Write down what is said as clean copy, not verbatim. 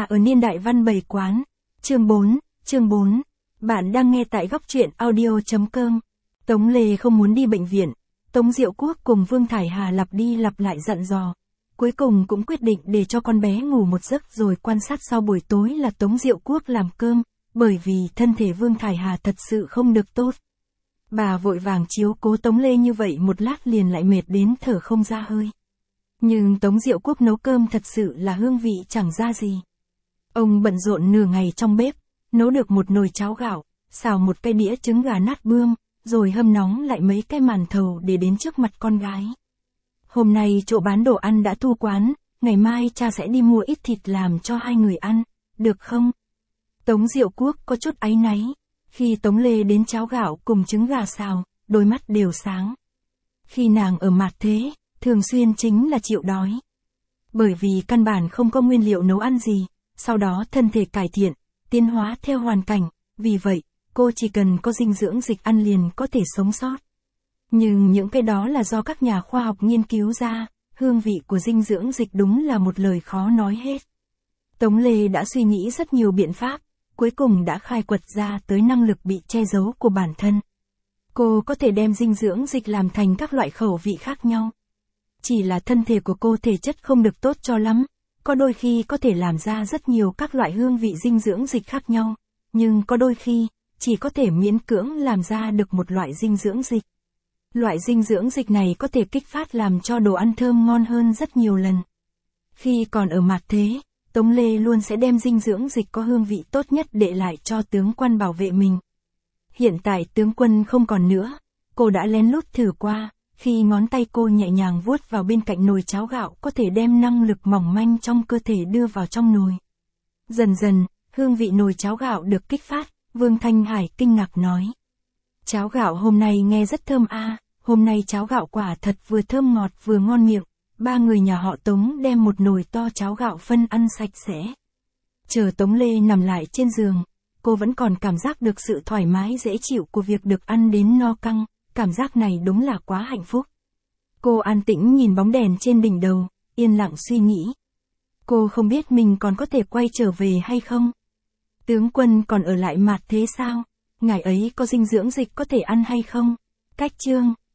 ở niên đại văn bày quán. Chương 4. Bạn đang nghe tại góc truyện audio.com. Tống Lê không muốn đi bệnh viện. Tống Diệu Quốc cùng Vương Thải Hà lặp đi lặp lại dặn dò. Cuối cùng cũng quyết định để cho con bé ngủ một giấc rồi quan sát sau buổi tối là Tống Diệu Quốc làm cơm, bởi vì thân thể Vương Thải Hà thật sự không được tốt. Bà vội vàng chiếu cố Tống Lê như vậy một lát liền lại mệt đến thở không ra hơi. Nhưng Tống Diệu Quốc nấu cơm thật sự là hương vị chẳng ra gì. Ông bận rộn nửa ngày trong bếp, nấu được một nồi cháo gạo, xào một cái đĩa trứng gà nát bươm, rồi hâm nóng lại mấy cái màn thầu để đến trước mặt con gái. Hôm nay chỗ bán đồ ăn đã thu quán, ngày mai cha sẽ đi mua ít thịt làm cho hai người ăn, được không? Tống Diệu Quốc có chút áy náy. Khi Tống Lê đến cháo gạo cùng trứng gà xào, đôi mắt đều sáng. Khi nàng ở mặt thế, thường xuyên chính là chịu đói. Bởi vì căn bản không có nguyên liệu nấu ăn gì, sau đó thân thể cải thiện, tiến hóa theo hoàn cảnh, vì vậy, cô chỉ cần có dinh dưỡng dịch ăn liền có thể sống sót. Nhưng những cái đó là do các nhà khoa học nghiên cứu ra, hương vị của dinh dưỡng dịch đúng là một lời khó nói hết. Tống Lê đã suy nghĩ rất nhiều biện pháp, cuối cùng đã khai quật ra tới năng lực bị che giấu của bản thân. Cô có thể đem dinh dưỡng dịch làm thành các loại khẩu vị khác nhau. Chỉ là thân thể của cô thể chất không được tốt cho lắm, có đôi khi có thể làm ra rất nhiều các loại hương vị dinh dưỡng dịch khác nhau, nhưng có đôi khi, chỉ có thể miễn cưỡng làm ra được một loại dinh dưỡng dịch. Loại dinh dưỡng dịch này có thể kích phát làm cho đồ ăn thơm ngon hơn rất nhiều lần. Khi còn ở mặt thế, Tống Lê luôn sẽ đem dinh dưỡng dịch có hương vị tốt nhất để lại cho tướng quân bảo vệ mình. Hiện tại tướng quân không còn nữa, cô đã lén lút thử qua, khi ngón tay cô nhẹ nhàng vuốt vào bên cạnh nồi cháo gạo có thể đem năng lực mỏng manh trong cơ thể đưa vào trong nồi. Dần dần, hương vị nồi cháo gạo được kích phát, Vương Thanh Hải kinh ngạc nói. Cháo gạo hôm nay nghe rất thơm a, hôm nay cháo gạo quả thật vừa thơm ngọt vừa ngon miệng. Ba người nhà họ Tống đem một nồi to cháo gạo phân ăn sạch sẽ. Chờ Tống Lê nằm lại trên giường, cô vẫn còn cảm giác được sự thoải mái dễ chịu của việc được ăn đến no căng, cảm giác này đúng là quá hạnh phúc. Cô an tĩnh nhìn bóng đèn trên đỉnh đầu, yên lặng suy nghĩ. Cô không biết mình còn có thể quay trở về hay không. Tướng quân còn ở lại mặt thế sao? Ngài ấy có dinh dưỡng dịch có thể ăn hay không? Cách chương